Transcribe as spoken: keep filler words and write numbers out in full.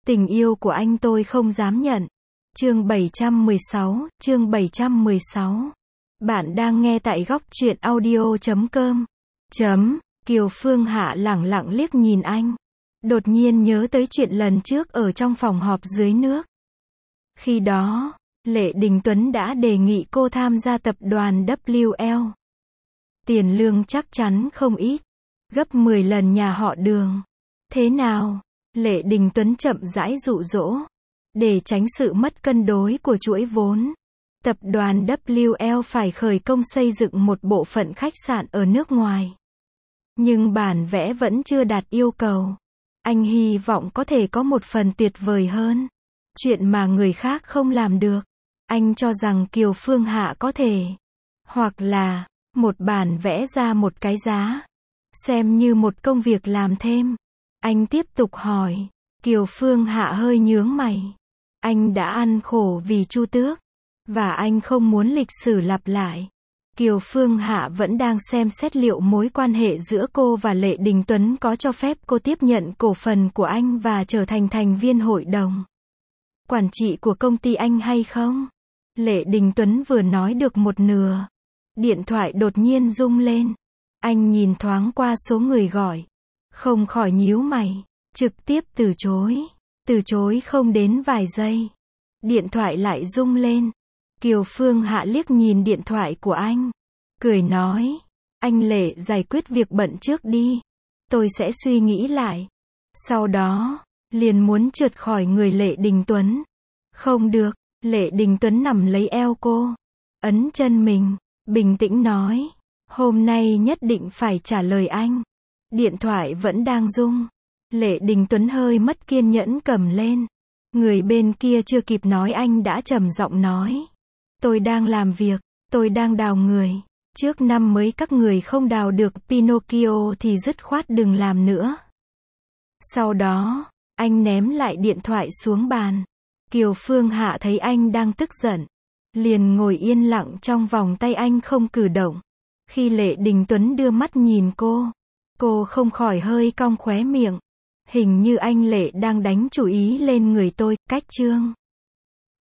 Tình yêu của anh tôi không dám nhận. Chương bảy trăm mười sáu, chương bảy trăm mười sáu. Bạn đang nghe tại góc truyện audio chấm com. Chấm, Kiều Phương Hạ lẳng lặng liếc nhìn anh. Đột nhiên nhớ tới chuyện lần trước ở trong phòng họp dưới nước. Khi đó, Lệ Đình Tuấn đã đề nghị cô tham gia tập đoàn W L. Tiền lương chắc chắn không ít, gấp mười lần nhà họ Đường. Thế nào? Lệ Đình Tuấn chậm rãi dụ dỗ. Để tránh sự mất cân đối của chuỗi vốn, tập đoàn W L phải khởi công xây dựng một bộ phận khách sạn ở nước ngoài. Nhưng bản vẽ vẫn chưa đạt yêu cầu. Anh hy vọng có thể có một phần tuyệt vời hơn. Chuyện mà người khác không làm được. Anh cho rằng Kiều Phương Hạ có thể. Hoặc là, một bản vẽ ra một cái giá. Xem như một công việc làm thêm. Anh tiếp tục hỏi. Kiều Phương Hạ hơi nhướng mày. Anh đã ăn khổ vì Chu Tước. Và anh không muốn lịch sử lặp lại. Kiều Phương Hạ vẫn đang xem xét liệu mối quan hệ giữa cô và Lệ Đình Tuấn có cho phép cô tiếp nhận cổ phần của anh và trở thành thành viên hội đồng quản trị của công ty anh hay không. Lệ Đình Tuấn vừa nói được một nửa. Điện thoại đột nhiên rung lên. Anh nhìn thoáng qua số người gọi. Không khỏi nhíu mày. Trực tiếp từ chối. Từ chối không đến vài giây. Điện thoại lại rung lên. Kiều Phương Hạ liếc nhìn điện thoại của anh. Cười nói. Anh Lệ giải quyết việc bận trước đi. Tôi sẽ suy nghĩ lại. Sau đó, liền muốn trượt khỏi người Lệ Đình Tuấn. Không được. Lệ Đình Tuấn nằm lấy eo cô. Ấn chân mình. Bình tĩnh nói. Hôm nay nhất định phải trả lời anh. Điện thoại vẫn đang rung. Lệ Đình Tuấn hơi mất kiên nhẫn cầm lên. Người bên kia chưa kịp nói anh đã trầm giọng nói. Tôi đang làm việc. Tôi đang đào người. Trước năm mới các người không đào được Pinocchio thì dứt khoát đừng làm nữa. Sau đó, anh ném lại điện thoại xuống bàn. Kiều Phương Hạ thấy anh đang tức giận. Liền ngồi yên lặng trong vòng tay anh không cử động. Khi Lệ Đình Tuấn đưa mắt nhìn cô, cô không khỏi hơi cong khóe miệng. Hình như anh Lệ đang đánh chủ ý lên người tôi. Cách chương